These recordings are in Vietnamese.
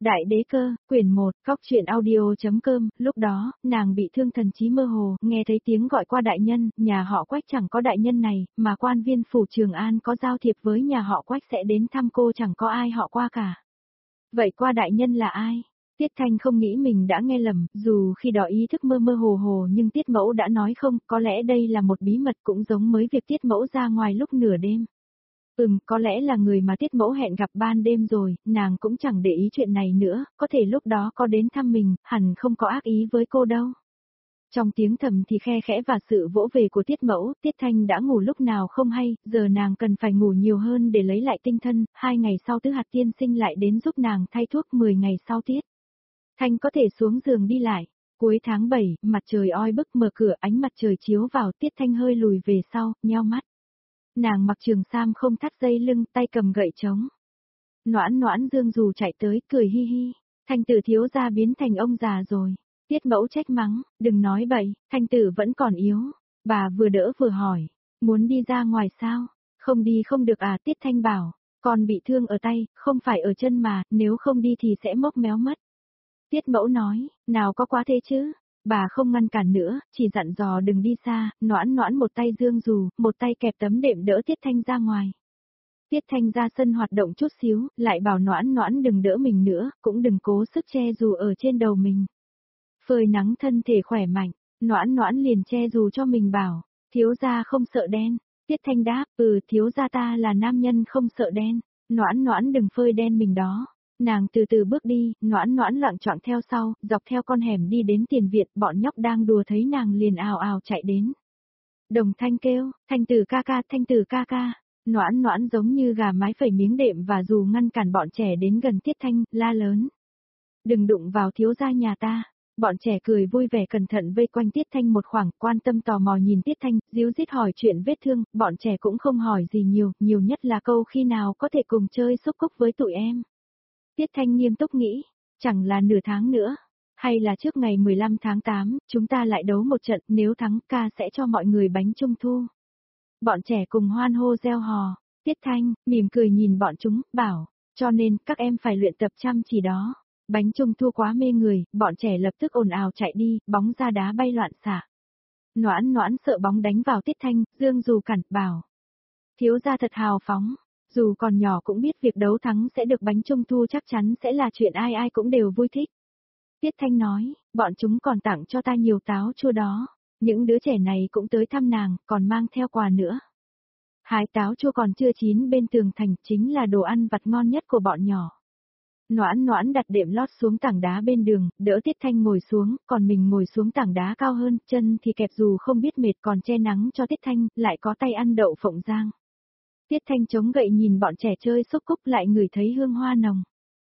Đại đế cơ, quyển 1, Cóc truyện audio.com, lúc đó, nàng bị thương thần trí mơ hồ, nghe thấy tiếng gọi qua đại nhân, nhà họ Quách chẳng có đại nhân này, mà quan viên phủ Trường An có giao thiệp với nhà họ Quách sẽ đến thăm cô chẳng có ai họ qua cả. Vậy qua đại nhân là ai? Tiết Thanh không nghĩ mình đã nghe lầm, dù khi đó ý thức mơ mơ hồ hồ nhưng Tiết Mẫu đã nói không, có lẽ đây là một bí mật cũng giống với việc Tiết Mẫu ra ngoài lúc nửa đêm. Có lẽ là người mà Tiết Mẫu hẹn gặp ban đêm rồi, nàng cũng chẳng để ý chuyện này nữa, có thể lúc đó có đến thăm mình, hẳn không có ác ý với cô đâu. Trong tiếng thầm thì khe khẽ và sự vỗ về của Tiết Mẫu, Tiết Thanh đã ngủ lúc nào không hay, giờ nàng cần phải ngủ nhiều hơn để lấy lại tinh thần, 2 ngày sau Tứ Hạt tiên sinh lại đến giúp nàng thay thuốc, 10 ngày sau Tiết Thanh có thể xuống giường đi lại. Cuối tháng 7, mặt trời oi bức mở cửa, ánh mặt trời chiếu vào, Tiết Thanh hơi lùi về sau, nheo mắt. Nàng mặc trường sam không thắt dây lưng, tay cầm gậy trống. Noãn Noãn Dương Dù chạy tới, cười hi hi. Thanh tử thiếu gia biến thành ông già rồi. Tiết Mẫu trách mắng, đừng nói bậy, Thanh tử vẫn còn yếu. Bà vừa đỡ vừa hỏi, muốn đi ra ngoài sao? Không đi không được à? Tiết Thanh bảo, con bị thương ở tay, không phải ở chân mà, nếu không đi thì sẽ mốc méo mất. Tiết Mẫu nói, nào có quá thế chứ? Bà không ngăn cản nữa, chỉ dặn dò đừng đi xa, Noãn Noãn một tay dương dù, một tay kẹp tấm đệm đỡ Tiết Thanh ra ngoài. Tiết Thanh ra sân hoạt động chút xíu, lại bảo Noãn Noãn đừng đỡ mình nữa, cũng đừng cố sức che dù ở trên đầu mình. Phơi nắng thân thể khỏe mạnh, Noãn Noãn liền che dù cho mình bảo, thiếu gia không sợ đen. Tiết Thanh đáp, thiếu gia ta là nam nhân không sợ đen, Noãn Noãn đừng phơi đen mình đó. Nàng từ từ bước đi, Noãn Noãn loạng choạng theo sau, dọc theo con hẻm đi đến tiền viện, bọn nhóc đang đùa thấy nàng liền ào ào chạy đến. Đồng Thanh kêu, Thanh tử ca ca, Thanh tử ca ca. Noãn Noãn giống như gà mái phẩy miếng đệm và dù ngăn cản bọn trẻ đến gần Tiết Thanh, la lớn. Đừng đụng vào thiếu gia nhà ta. Bọn trẻ cười vui vẻ cẩn thận vây quanh Tiết Thanh một khoảng, quan tâm tò mò nhìn Tiết Thanh, díu dít hỏi chuyện vết thương, bọn trẻ cũng không hỏi gì nhiều, nhiều nhất là câu khi nào có thể cùng chơi xúc cúc với tụi em. Tiết Thanh nghiêm túc nghĩ, chẳng là nửa tháng nữa, hay là trước ngày 15 tháng 8, chúng ta lại đấu một trận, nếu thắng ca sẽ cho mọi người bánh trung thu. Bọn trẻ cùng hoan hô reo hò, Tiết Thanh, mỉm cười nhìn bọn chúng, bảo, cho nên các em phải luyện tập chăm chỉ đó. Bánh trung thu quá mê người, bọn trẻ lập tức ồn ào chạy đi, bóng ra đá bay loạn xạ. Noãn Noãn sợ bóng đánh vào Tiết Thanh, Dương Dù cản, bảo. Thiếu gia thật hào phóng. Dù còn nhỏ cũng biết việc đấu thắng sẽ được bánh trung thu chắc chắn sẽ là chuyện ai ai cũng đều vui thích. Tiết Thanh nói, bọn chúng còn tặng cho ta nhiều táo chua đó. Những đứa trẻ này cũng tới thăm nàng, còn mang theo quà nữa. Hái táo chua còn chưa chín bên tường thành chính là đồ ăn vặt ngon nhất của bọn nhỏ. Noãn Noãn đặt đệm lót xuống tảng đá bên đường, đỡ Tiết Thanh ngồi xuống, còn mình ngồi xuống tảng đá cao hơn, chân thì kẹp dù không biết mệt còn che nắng cho Tiết Thanh, lại có tay ăn đậu phộng rang. Tiết Thanh chống gậy nhìn bọn trẻ chơi xúc cúc lại ngửi thấy hương hoa nồng.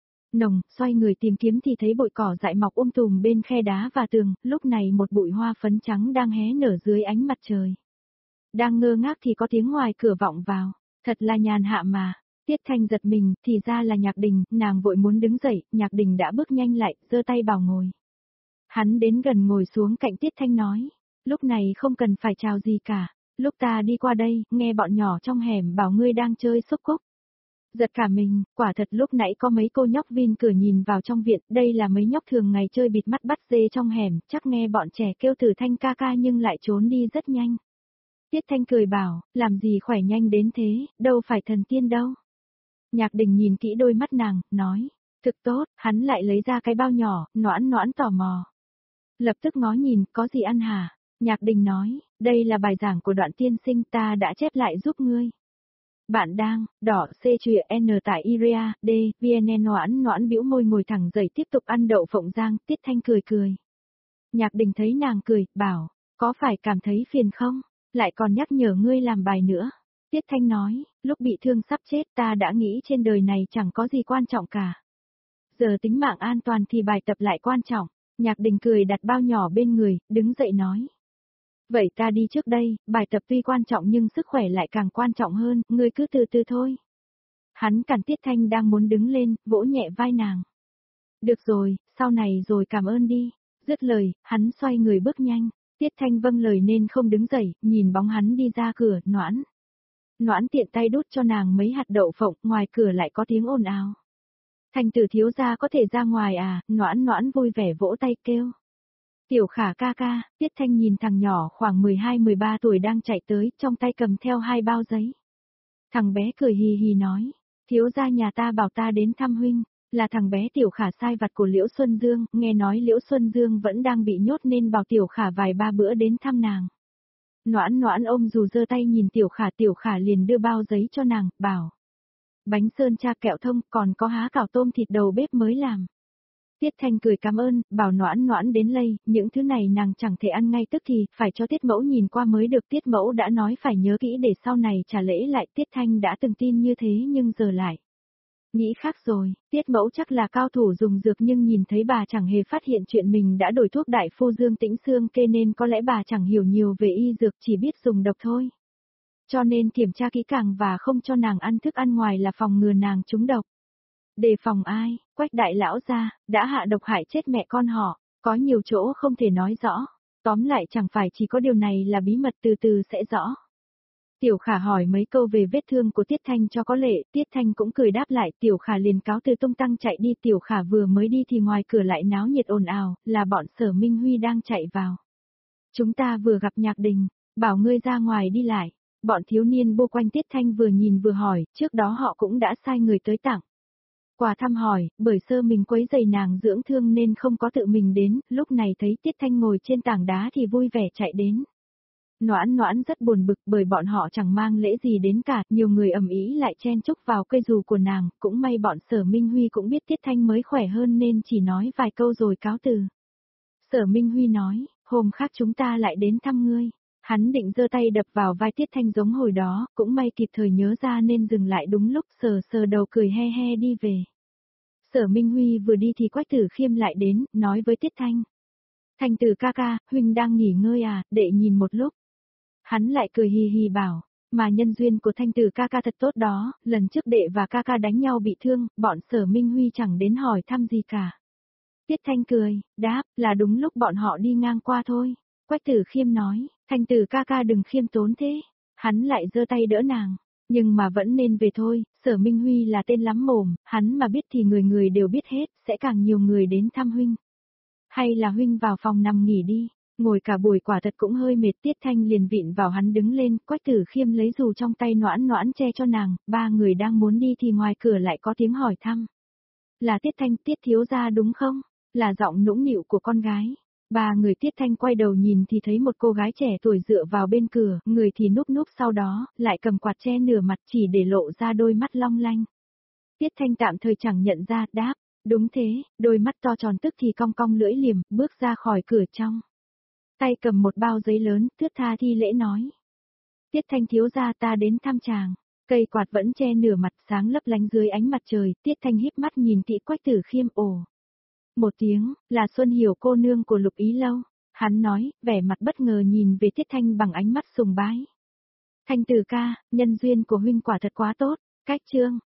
Xoay người tìm kiếm thì thấy bụi cỏ dại mọc tùm bên khe đá và tường, lúc này một bụi hoa phấn trắng đang hé nở dưới ánh mặt trời. Đang ngơ ngác thì có tiếng ngoài cửa vọng vào, thật là nhàn hạ mà. Tiết Thanh giật mình, thì ra là Nhạc Đình, nàng vội muốn đứng dậy, Nhạc Đình đã bước nhanh lại, giơ tay bảo ngồi. Hắn đến gần ngồi xuống cạnh Tiết Thanh nói, lúc này không cần phải chào gì cả. Lúc ta đi qua đây, nghe bọn nhỏ trong hẻm bảo ngươi đang chơi xúc cúc. Giật cả mình, quả thật lúc nãy có mấy cô nhóc vin cửa nhìn vào trong viện, đây là mấy nhóc thường ngày chơi bịt mắt bắt dê trong hẻm, chắc nghe bọn trẻ kêu từ Thanh ca ca nhưng lại trốn đi rất nhanh. Tiết Thanh cười bảo, làm gì khỏe nhanh đến thế, đâu phải thần tiên đâu. Nhạc Đình nhìn kỹ đôi mắt nàng, nói, thực tốt, hắn lại lấy ra cái bao nhỏ, Noãn Noãn tò mò. Lập tức ngó nhìn, có gì ăn hả? Nhạc Đình nói, đây là bài giảng của Đoạn tiên sinh ta đã chép lại giúp ngươi. Bạn đang, đỏ C chùa N tại Iria, D, VN Noãn Noãn bĩu môi ngồi thẳng dậy tiếp tục ăn đậu phộng rang, Tiết Thanh cười cười. Nhạc Đình thấy nàng cười, bảo, có phải cảm thấy phiền không? Lại còn nhắc nhở ngươi làm bài nữa. Tiết Thanh nói, lúc bị thương sắp chết ta đã nghĩ trên đời này chẳng có gì quan trọng cả. Giờ tính mạng an toàn thì bài tập lại quan trọng. Nhạc Đình cười đặt bao nhỏ bên người, đứng dậy nói. Vậy ta đi trước đây, bài tập tuy quan trọng nhưng sức khỏe lại càng quan trọng hơn, ngươi cứ từ từ thôi. Hắn cản Tiết Thanh đang muốn đứng lên, vỗ nhẹ vai nàng. Được rồi, sau này rồi cảm ơn đi. Dứt lời, hắn xoay người bước nhanh. Tiết Thanh vâng lời nên không đứng dậy, nhìn bóng hắn đi ra cửa, Noãn. Noãn tiện tay đút cho nàng mấy hạt đậu phộng, ngoài cửa lại có tiếng ồn ào. Thành tử thiếu gia có thể ra ngoài à, Noãn Noãn vui vẻ vỗ tay kêu. Tiểu Khả ca ca, Tiết Thanh nhìn thằng nhỏ khoảng 12-13 tuổi đang chạy tới, trong tay cầm theo 2 bao giấy. Thằng bé cười hì hì nói, thiếu gia nhà ta bảo ta đến thăm huynh, là thằng bé Tiểu Khả sai vặt của Liễu Xuân Dương, nghe nói Liễu Xuân Dương vẫn đang bị nhốt nên bảo Tiểu Khả vài ba bữa đến thăm nàng. Noãn Noãn ôm dù giơ tay nhìn Tiểu Khả liền đưa bao giấy cho nàng, bảo. Bánh sơn cha kẹo thông còn có há cảo tôm thịt đầu bếp mới làm. Tiết Thanh cười cảm ơn, bảo Noãn Noãn đến lây, những thứ này nàng chẳng thể ăn ngay tức thì, phải cho Tiết Mẫu nhìn qua mới được. Tiết Mẫu đã nói phải nhớ kỹ để sau này trả lễ lại. Tiết Thanh đã từng tin như thế nhưng giờ lại. Nghĩ khác rồi, Tiết Mẫu chắc là cao thủ dùng dược nhưng nhìn thấy bà chẳng hề phát hiện chuyện mình đã đổi thuốc đại phu Dương Tĩnh Xương kê nên có lẽ bà chẳng hiểu nhiều về y dược chỉ biết dùng độc thôi. Cho nên kiểm tra kỹ càng và không cho nàng ăn thức ăn ngoài là phòng ngừa nàng trúng độc. Đề phòng ai, Quách đại lão gia, đã hạ độc hại chết mẹ con họ, có nhiều chỗ không thể nói rõ. Tóm lại chẳng phải chỉ có điều này là bí mật từ từ sẽ rõ. Tiểu Khả hỏi mấy câu về vết thương của Tiết Thanh cho có lệ, Tiết Thanh cũng cười đáp lại. Tiểu Khả liền cáo từ tung tăng chạy đi. Tiểu Khả vừa mới đi thì ngoài cửa lại náo nhiệt ồn ào, là bọn Sở Minh Huy đang chạy vào. Chúng ta vừa gặp Nhạc Đình, bảo ngươi ra ngoài đi lại. Bọn thiếu niên bô quanh Tiết Thanh vừa nhìn vừa hỏi, trước đó họ cũng đã sai người tới tặng quà thăm hỏi, bởi sơ mình quấy giày nàng dưỡng thương nên không có tự mình đến, lúc này thấy Tiết Thanh ngồi trên tảng đá thì vui vẻ chạy đến. Noãn Noãn rất buồn bực bởi bọn họ chẳng mang lễ gì đến cả, nhiều người ầm ĩ lại chen chúc vào cây dù của nàng, cũng may bọn Sở Minh Huy cũng biết Tiết Thanh mới khỏe hơn nên chỉ nói vài câu rồi cáo từ. Sở Minh Huy nói, hôm khác chúng ta lại đến thăm ngươi. Hắn định giơ tay đập vào vai Tiết Thanh giống hồi đó, cũng may kịp thời nhớ ra nên dừng lại đúng lúc sờ sờ đầu cười he he đi về. Sở Minh Huy vừa đi thì Quách Tử Khiêm lại đến, nói với Tiết Thanh. Thanh tử ca ca, huynh đang nghỉ ngơi à, đệ nhìn một lúc. Hắn lại cười hì hì bảo, mà nhân duyên của Thanh tử ca ca thật tốt đó, lần trước đệ và ca ca đánh nhau bị thương, bọn Sở Minh Huy chẳng đến hỏi thăm gì cả. Tiết Thanh cười, đáp, là đúng lúc bọn họ đi ngang qua thôi. Quách Tử Khiêm nói, Thanh tử ca ca đừng khiêm tốn thế. Hắn lại giơ tay đỡ nàng. Nhưng mà vẫn nên về thôi, Sở Minh Huy là tên lắm mồm, hắn mà biết thì người người đều biết hết, sẽ càng nhiều người đến thăm huynh. Hay là huynh vào phòng nằm nghỉ đi, ngồi cả buổi quả thật cũng hơi mệt. Tiết Thanh liền vịn vào hắn đứng lên, Quách Tử Khiêm lấy dù trong tay Noãn Noãn che cho nàng, ba người đang muốn đi thì ngoài cửa lại có tiếng hỏi thăm. Là Tiết Thanh, Tiết thiếu gia đúng không? Là giọng nũng nịu của con gái. Ba người Tiết Thanh quay đầu nhìn thì thấy một cô gái trẻ tuổi dựa vào bên cửa, người thì núp núp sau đó, lại cầm quạt che nửa mặt chỉ để lộ ra đôi mắt long lanh. Tiết Thanh tạm thời chẳng nhận ra, đáp, đúng thế, đôi mắt to tròn tức thì cong cong lưỡi liềm, bước ra khỏi cửa trong. Tay cầm một bao giấy lớn, thướt tha thi lễ nói. Tiết Thanh thiếu gia ta đến thăm chàng. Cây quạt vẫn che nửa mặt sáng lấp lánh dưới ánh mặt trời, Tiết Thanh híp mắt nhìn kỹ Quách Tử Khiêm ồ. Một tiếng, là Xuân Hiểu cô nương của Lục Ý Lâu. Hắn nói, vẻ mặt bất ngờ nhìn về Tiết Thanh bằng ánh mắt sùng bái. Thanh tử ca, nhân duyên của huynh quả thật quá tốt, cách chương.